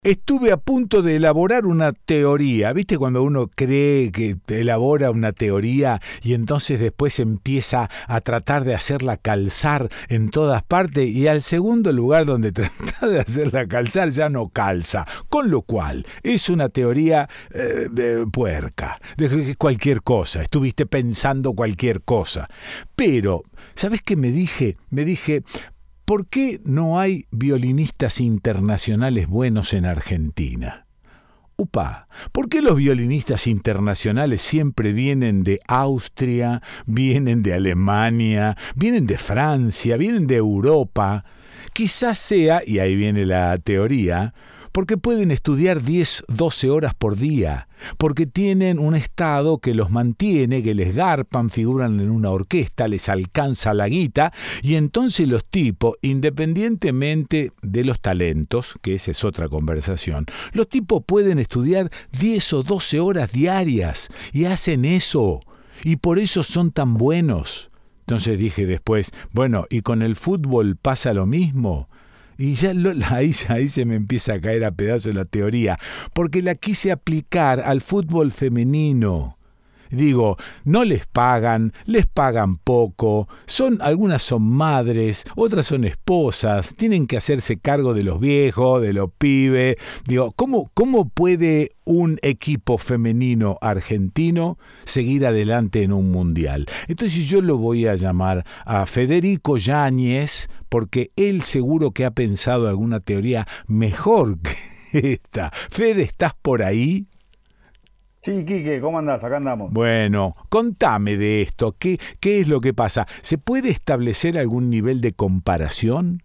Estuve a punto de elaborar una teoría. ¿Viste cuando uno cree que elabora una teoría y entonces después empieza a tratar de hacerla calzar en todas partes y al segundo lugar donde trata de hacerla calzar ya no calza? Con lo cual, es una teoría puerca, de cualquier cosa. Estuviste pensando cualquier cosa. Pero, ¿sabes qué me dije? Me dije... ¿Por qué no hay violinistas internacionales buenos en Argentina? Upa, ¿por qué los violinistas internacionales siempre vienen de Austria, vienen de Alemania, vienen de Francia, vienen de Europa? Quizás sea, y ahí viene la teoría, porque pueden estudiar 10, 12 horas por día, porque tienen un estado que los mantiene, que les garpan, figuran en una orquesta, les alcanza la guita, y entonces los tipos, independientemente de los talentos, que esa es otra conversación, los tipos pueden estudiar 10 o 12 horas diarias, y hacen eso, y por eso son tan buenos. Entonces dije después, bueno, ¿y con el fútbol pasa lo mismo? Y ya ahí se me empieza a caer a pedazos la teoría, porque la quise aplicar al fútbol femenino. Digo, no les pagan poco, algunas son madres, otras son esposas, tienen que hacerse cargo de los viejos, de los pibes. Digo, ¿cómo puede un equipo femenino argentino seguir adelante en un mundial? Entonces yo lo voy a llamar a Federico Yáñez, porque él seguro que ha pensado alguna teoría mejor que esta. Fede, ¿estás por ahí? Sí, Quique, ¿cómo andás? Acá andamos. Bueno, contame de esto. ¿Qué es lo que pasa? ¿Se puede establecer algún nivel de comparación?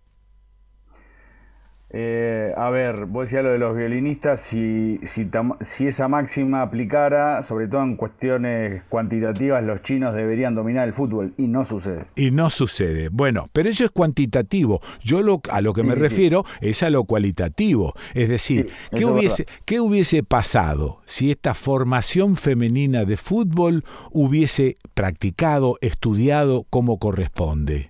A ver, vos decías lo de los violinistas, si esa máxima aplicara, sobre todo en cuestiones cuantitativas, los chinos deberían dominar el fútbol, y no sucede. Y no sucede. Bueno, pero eso es cuantitativo. Yo a lo que Sí, me sí, sí. refiero es a lo cualitativo. Es decir, Sí, eso es verdad. ¿qué hubiese pasado si esta formación femenina de fútbol hubiese practicado, estudiado como corresponde?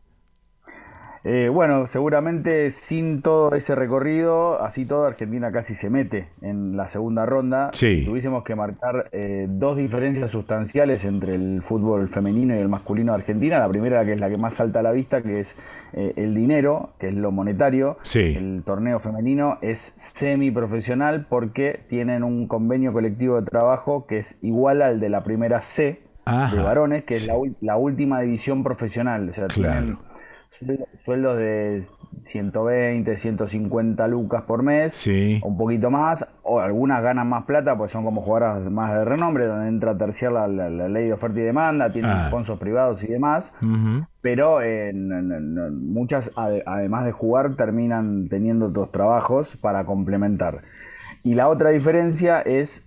Bueno, seguramente sin todo ese recorrido, así todo, Argentina casi se mete en la segunda ronda. Si Sí. tuviésemos que marcar dos diferencias sustanciales entre el fútbol femenino y el masculino de Argentina, la primera, que es la que más salta a la vista, que es el dinero, que es lo monetario. Sí. El torneo femenino es semiprofesional porque tienen un convenio colectivo de trabajo que es igual al de la primera C de Ajá. varones, que es Sí. la última división profesional. O sea, tienen Claro. sueldos de 120, 150 lucas por mes, Sí. o un poquito más, o algunas ganan más plata, pues son como jugadoras más de renombre, donde entra a terciar la ley de oferta y demanda, tienen Ah. sponsors privados y demás, Ujú. pero muchas, además de jugar, terminan teniendo otros trabajos para complementar. Y la otra diferencia es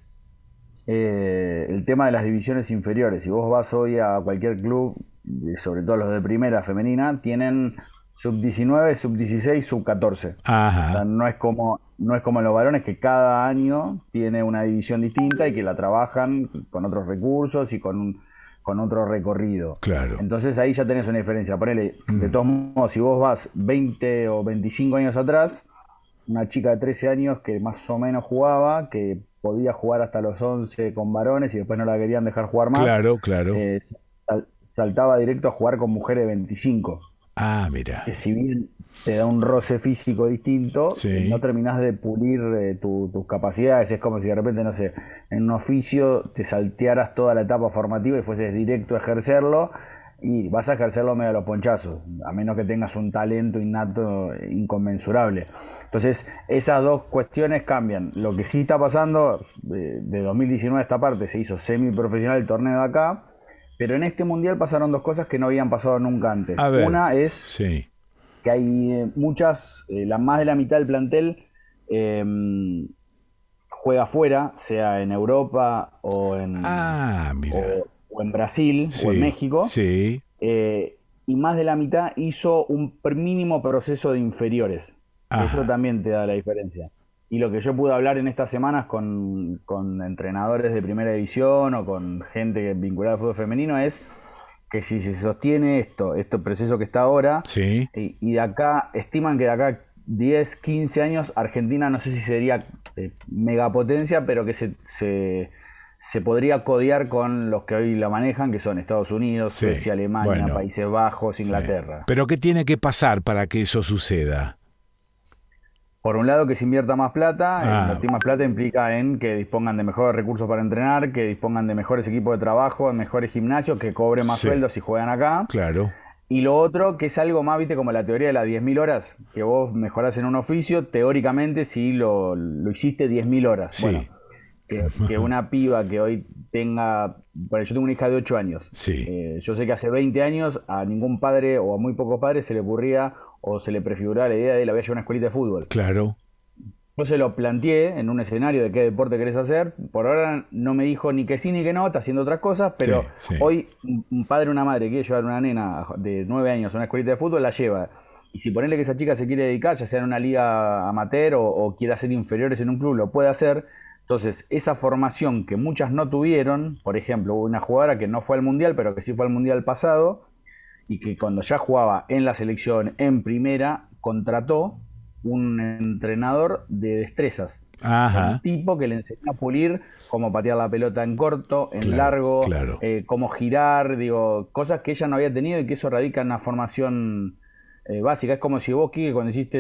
el tema de las divisiones inferiores. Si vos vas hoy a cualquier club, sobre todo los de primera femenina, tienen sub 19, sub 16, sub 14. O sea, Ajá. no es como en los varones, que cada año tiene una división distinta y que la trabajan con otros recursos y con otro recorrido. Claro. Entonces ahí ya tenés una diferencia. Ponele, de Mm. todos modos, si vos vas 20 o 25 años atrás, una chica de 13 años que más o menos jugaba, que podía jugar hasta los 11 con varones y después no la querían dejar jugar más, Claro, claro. saltaba directo a jugar con mujeres de 25, Ah, mira. que si bien te da un roce físico distinto, no Sí. terminás de pulir tus capacidades. Es como si de repente, no sé, en un oficio te saltearas toda la etapa formativa y fueses directo a ejercerlo, y vas a ejercerlo medio a los ponchazos, a menos que tengas un talento innato inconmensurable. Entonces, esas dos cuestiones cambian. Lo que sí está pasando, de 2019 a esta parte, se hizo semiprofesional el torneo de acá, pero en este mundial pasaron dos cosas que no habían pasado nunca A antes. ver. Una es Sí. que hay más de la mitad del plantel eh, juega afuera, sea en Europa Ah, mira. o en Brasil o en Sí. México, Sí. y más de la mitad hizo un mínimo proceso de inferiores. Eso Ajá. también te da la diferencia. Y lo que yo pude hablar en estas semanas con entrenadores de primera división o con gente vinculada al fútbol femenino es que si se sostiene este proceso que está ahora, Sí. y de acá, estiman que de acá 10, 15 años, Argentina no sé si sería megapotencia, pero que se podría codear con los que hoy la manejan, que son Estados Unidos, Sí, Suecia, Alemania, bueno, Países Bajos, sí. Inglaterra. Pero ¿qué tiene que pasar para que eso suceda? Por un lado, que se invierta más plata. Ah, Invertir más plata implica en que dispongan de mejores recursos para entrenar, que dispongan de mejores equipos de trabajo, de mejores gimnasios, que cobren más sí, sueldos si juegan acá. claro. Y lo otro, que es algo más, viste, como la teoría de las 10.000 horas, que vos mejorás en un oficio, teóricamente, si lo hiciste 10.000 horas. Bueno, Sí, que una piba que hoy tenga, bueno, yo tengo una hija de 8 años. sí, Yo sé que hace 20 años a ningún padre o a muy pocos padres se le ocurría o se le prefiguraba la idea de la voy a llevar a una escuelita de fútbol. claro. Yo se lo planteé en un escenario de qué deporte querés hacer. Por ahora no me dijo ni que sí ni que no, está haciendo otras cosas, Sí, pero sí. hoy un padre o una madre quiere llevar a una nena de 9 años a una escuelita de fútbol, la lleva. Y si ponerle que esa chica se quiere dedicar, ya sea en una liga amateur o quiere hacer inferiores en un club, lo puede hacer. Entonces, esa formación que muchas no tuvieron, por ejemplo, hubo una jugadora que no fue al Mundial, pero que sí fue al Mundial pasado, y que cuando ya jugaba en la selección en primera, contrató un entrenador de destrezas. O sea, un Ajá, tipo que le enseñó a pulir cómo patear la pelota en corto, en claro, largo, claro. cómo girar, digo, cosas que ella no había tenido y que eso radica en una formación básica. Es como si vos, Kike,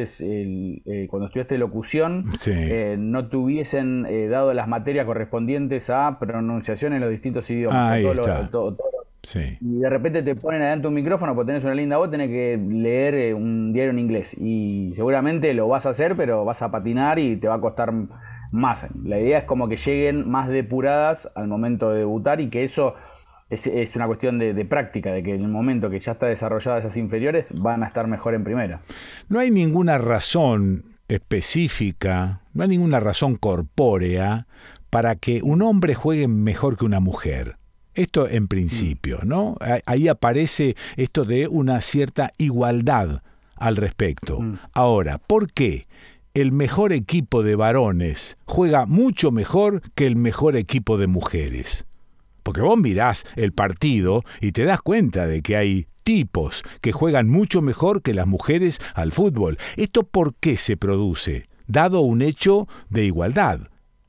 cuando estudiaste locución, Sí. no te hubiesen dado las materias correspondientes a pronunciación en los distintos idiomas. Ahí está. Todo Sí. y de repente te ponen adelante un micrófono porque tenés una linda voz, tenés que leer un diario en inglés. Y seguramente lo vas a hacer, pero vas a patinar y te va a costar más. La idea es como que lleguen más depuradas al momento de debutar y que eso es una cuestión de práctica, de que en el momento que ya está desarrollada esas inferiores, van a estar mejor en primera. No hay ninguna razón específica, no hay ninguna razón corpórea para que un hombre juegue mejor que una mujer. Esto en Mm, principio, ¿no? Ahí aparece esto de una cierta igualdad al respecto. mm. Ahora, ¿por qué el mejor equipo de varones juega mucho mejor que el mejor equipo de mujeres? Porque vos mirás el partido y te das cuenta de que hay tipos que juegan mucho mejor que las mujeres al fútbol. ¿Esto por qué se produce? Dado un hecho de igualdad.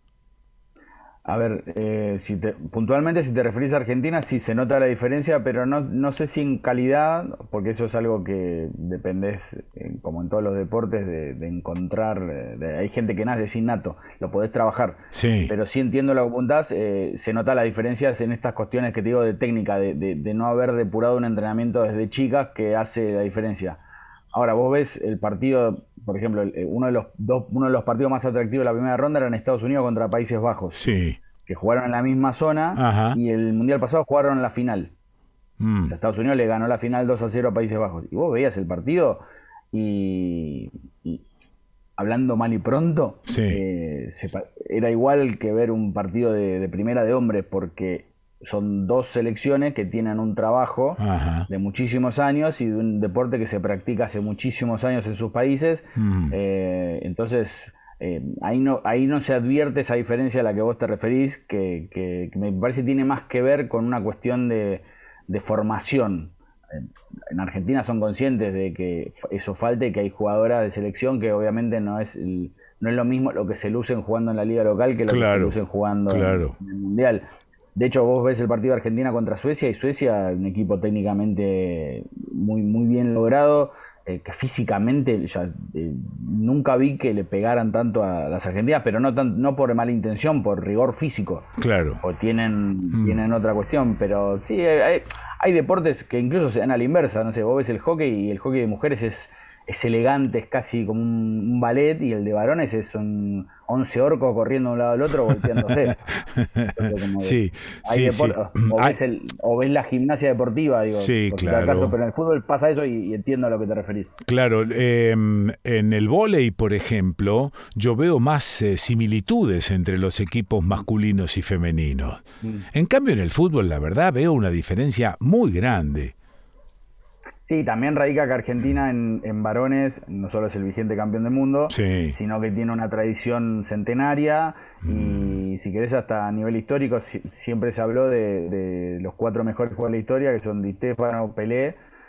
A ver, puntualmente si te referís a Argentina, sí se nota la diferencia, pero no sé si en calidad, porque eso es algo que dependés, como en todos los deportes, de encontrar, hay gente que nace sin nato, lo podés trabajar, Sí, pero sí entiendo lo que apuntás, se nota las diferencias en estas cuestiones que te digo de técnica, de no haber depurado un entrenamiento desde chicas que hace la diferencia. Ahora, vos ves el partido, por ejemplo, uno de los partidos más atractivos de la primera ronda era en Estados Unidos contra Países Bajos, sí. que jugaron en la misma zona Ajá. y el Mundial pasado jugaron en la final. O Mm, sea, Estados Unidos le ganó la final 2-0 a Países Bajos. Y vos veías el partido y hablando mal y pronto, sí. era igual que ver un partido de primera de hombres porque son dos selecciones que tienen un trabajo Ajá. de muchísimos años y de un deporte que se practica hace muchísimos años en sus países. Mm, Entonces, ahí no se advierte esa diferencia a la que vos te referís, que me parece tiene más que ver con una cuestión de formación. En Argentina son conscientes de que eso falta y que hay jugadoras de selección que obviamente no es lo mismo lo que se lucen jugando en la liga local que lo que se claro, lucen jugando claro. en el Mundial. De hecho, vos ves el partido de Argentina contra Suecia y Suecia, un equipo técnicamente muy bien logrado, que físicamente nunca vi que le pegaran tanto a las argentinas, pero no por mala intención, por rigor físico. Claro. O Mm, tienen otra cuestión, pero sí, hay deportes que incluso se dan a la inversa. No sé, vos ves el hockey y el hockey de mujeres es elegante, es casi como un ballet, y el de varones son 11 orcos corriendo de un lado al otro volteándose. Entonces, como que sí, hay sí, sí. deportes, o ves la gimnasia deportiva, digo, Sí, por citar caso, claro. pero en el fútbol pasa eso y entiendo a lo que te referís. Claro, en el vóley, por ejemplo, yo veo más similitudes entre los equipos masculinos y femeninos. Mm. En cambio, en el fútbol, la verdad, veo una diferencia muy grande. Sí, también radica que Argentina en varones no solo es el vigente campeón del mundo, Sí. sino que tiene una tradición centenaria Mm, y si querés hasta a nivel histórico siempre se habló de los cuatro mejores jugadores de la historia, que son Di Stéfano, Pelé,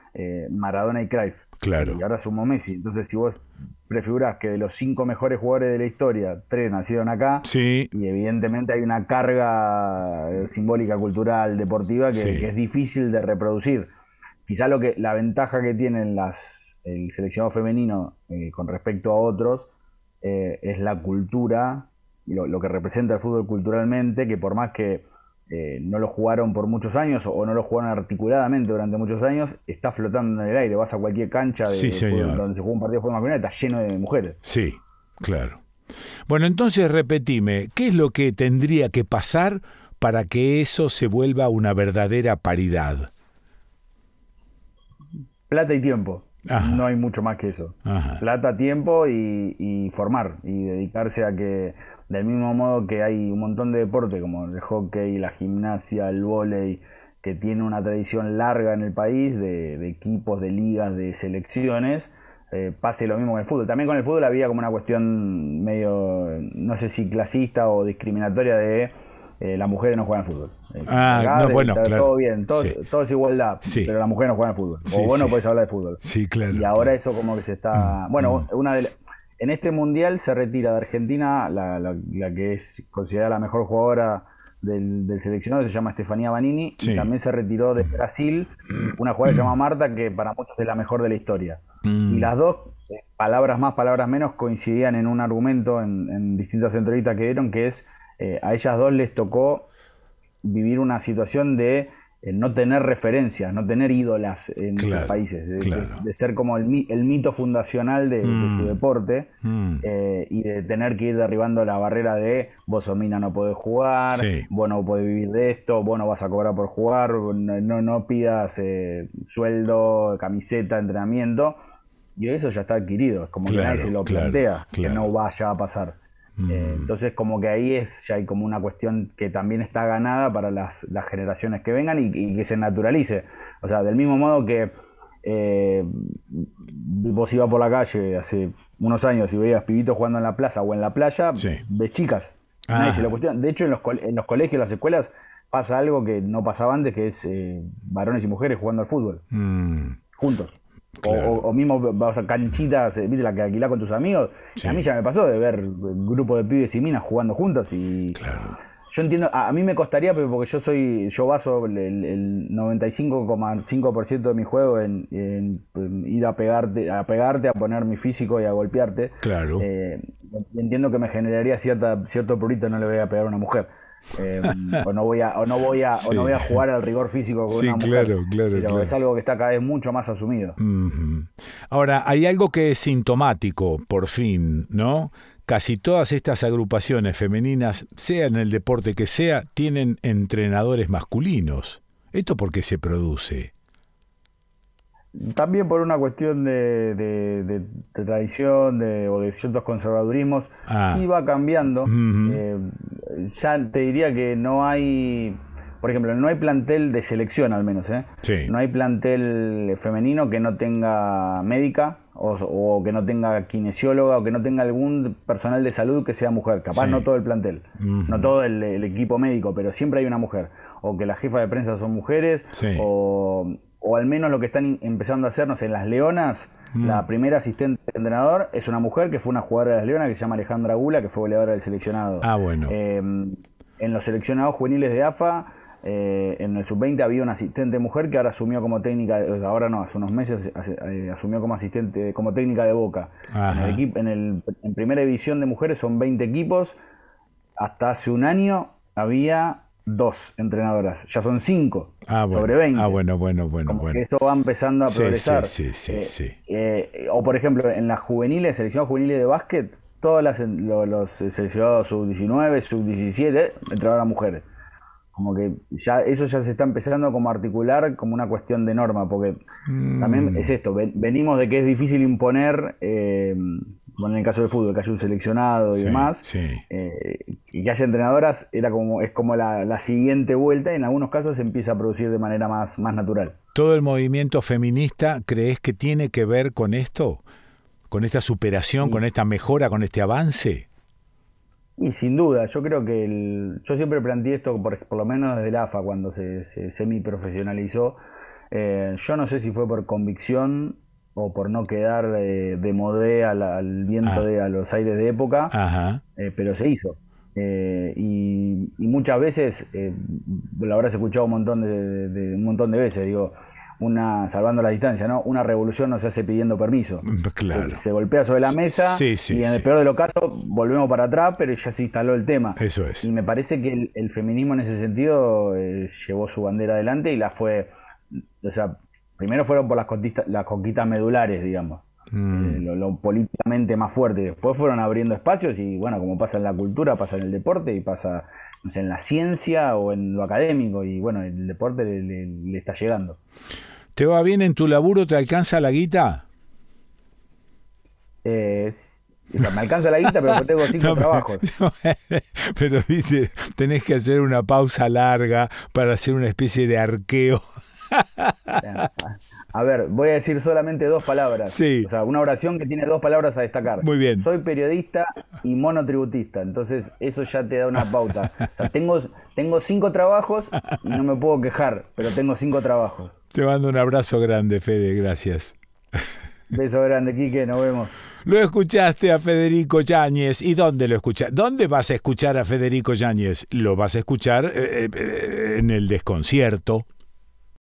Maradona y Cruyff. Claro. Y ahora sumó Messi. Entonces, si vos prefigurás que de los 5 mejores jugadores de la historia, 3 nacieron acá, Sí. y evidentemente hay una carga simbólica, cultural, deportiva Sí. que es difícil de reproducir. Quizá la ventaja que tienen el seleccionado femenino con respecto a otros es la cultura, lo que representa el fútbol culturalmente, que por más que no lo jugaron por muchos años o no lo jugaron articuladamente durante muchos años, está flotando en el aire. Vas a cualquier cancha Sí, señor. donde se juega un partido de fútbol masculino, está lleno de mujeres. Sí, claro. Bueno, entonces repetime, ¿qué es lo que tendría que pasar para que eso se vuelva una verdadera paridad? Plata y tiempo. Ajá. No hay mucho más que eso. Ajá. Plata, tiempo y formar. Y dedicarse a que, del mismo modo que hay un montón de deportes como el hockey, la gimnasia, el vóley, que tiene una tradición larga en el país de equipos, de ligas, de selecciones, pase lo mismo con el fútbol. También con el fútbol había como una cuestión medio, no sé si clasista o discriminatoria de las mujeres no juegan al fútbol. Acá, no, bueno, claro. Todo bien, todo es igualdad, Sí. pero las mujeres no juegan al fútbol. Sí, O vos no sí. podés hablar de fútbol. Sí, claro. Y ahora eso como que se está... Bueno, en este mundial se retira de Argentina la que es considerada la mejor jugadora del seleccionado, se llama Estefanía Banini, Sí. y también se retiró de Brasil una jugadora que se llama Marta, que para muchos es la mejor de la historia. Y las dos, palabras más, palabras menos, coincidían en un argumento en distintas entrevistas que dieron, que es, a ellas dos les tocó vivir una situación de no tener referencias, no tener ídolas en Claro, esos países, claro. de ser como el mito fundacional de su deporte, y de tener que ir derribando la barrera de vos sos mina, no podés jugar, Sí. vos no podés vivir de esto, vos no vas a cobrar por jugar, no pidas sueldo, camiseta, entrenamiento, y eso ya está adquirido, es como que Claro, nadie se lo claro, plantea, que claro. no vaya a pasar. Entonces como que ahí ya hay como una cuestión que también está ganada para las generaciones que vengan y que se naturalice. O sea, del mismo modo que vos ibas por la calle hace unos años y veías pibitos jugando en la plaza o en la playa, Sí. ves chicas. Ah. Nadie se lo cuestiona. De hecho, en los colegios, las escuelas, pasa algo que no pasaba antes, que es varones y mujeres jugando al fútbol, juntos. Claro. O mismo vas a canchitas, viste, la que alquilás con tus amigos. Sí. A mí ya me pasó de ver grupos de pibes y minas jugando juntos y Claro. yo entiendo, a mí me costaría, pero porque yo baso el 95,5% de mi juego en ir a pegarte, a poner mi físico y a golpearte. Claro. Entiendo que me generaría cierto prurito, no le voy a pegar a una mujer. O no voy a Sí. jugar al rigor físico con Sí, una mujer. claro, Pero claro. es algo que está cada vez mucho más asumido. Ujú. Ahora, hay algo que es sintomático, por fin, ¿no? Casi todas estas agrupaciones femeninas, sea en el deporte que sea, tienen entrenadores masculinos. ¿Esto por qué se produce? También por una cuestión de tradición o de ciertos conservadurismos, sí va cambiando. Ya te diría que no hay, por ejemplo, no hay plantel de selección al menos, Sí. No hay plantel femenino que no tenga médica o que no tenga kinesióloga o que no tenga algún personal de salud que sea mujer. Capaz Sí. no todo el plantel, no todo el equipo médico, pero siempre hay una mujer. O que las jefas de prensa son mujeres, Sí. o al menos lo que están empezando a hacer, no sé, en las Leonas, la primera asistente de entrenador es una mujer que fue una jugadora de las Leonas que se llama Alejandra Gula, que fue goleadora del seleccionado. Ah, bueno. En los seleccionados juveniles de AFA, en el sub-20 había una asistente mujer que ahora asumió como técnica, ahora no, hace unos meses asumió como asistente, como técnica de Boca. Ajá. En primera división de mujeres son 20 equipos, hasta hace un año había 2 entrenadoras, ya son 5 sobre 20. Ah, bueno. Como que eso va empezando a progresar. Sí. O por ejemplo, en las juveniles, seleccionados juveniles de básquet, todos los seleccionados sub-19, sub-17, entrenadoras mujeres. Como que eso ya se está empezando como a articular como una cuestión de norma, porque también es esto, venimos de que es difícil imponer, bueno, en el caso del fútbol, que haya un seleccionado y demás, y que haya entrenadoras, es como la siguiente vuelta, y en algunos casos se empieza a producir de manera más natural. ¿Todo el movimiento feminista crees que tiene que ver con esto? ¿Con esta superación, Sí. con esta mejora, con este avance? Y sin duda, yo creo que yo siempre planteé esto, por lo menos desde el AFA, cuando se semi-profesionalizó, Yo no sé si fue por convicción o por no quedar de modé al viento, Ah, a los aires de época, ajá. pero se hizo. Y muchas veces, lo habrás escuchado un montón de veces, digo, salvando la distancia, ¿no? Una revolución no se hace pidiendo permiso. Se, Claro. se golpea sobre la mesa Sí, y sí, en el sí. peor de los casos volvemos para atrás, pero ya se instaló el tema. Eso Y es. me parece que el feminismo en ese sentido llevó su bandera adelante y la fue, o sea, primero fueron por las conquistas medulares, digamos, Mm. lo políticamente más fuerte. Después fueron abriendo espacios y bueno, como pasa en la cultura, pasa en el deporte y pasa, no sé, en la ciencia o en lo académico y bueno, el deporte le está llegando. ¿Te va bien en tu laburo? ¿Te alcanza la guita? Eh, o sea, me alcanza la guita, pero tengo cinco No, trabajos. no, pero viste, tenés que hacer una pausa larga para hacer una especie de arqueo. A ver, voy a decir solamente dos palabras. O Sí, sea, una oración que tiene dos palabras a destacar. muy bien. Soy periodista y monotributista. Entonces, eso ya te da una pauta. O sea, tengo cinco trabajos y no me puedo quejar, pero tengo cinco trabajos. Te mando un abrazo grande, Fede, gracias. Beso grande, Quique, nos vemos. Lo escuchaste a Federico Yáñez. ¿Y dónde lo escuchas? ¿Dónde vas a escuchar a Federico Yáñez? Lo vas a escuchar en el desconcierto.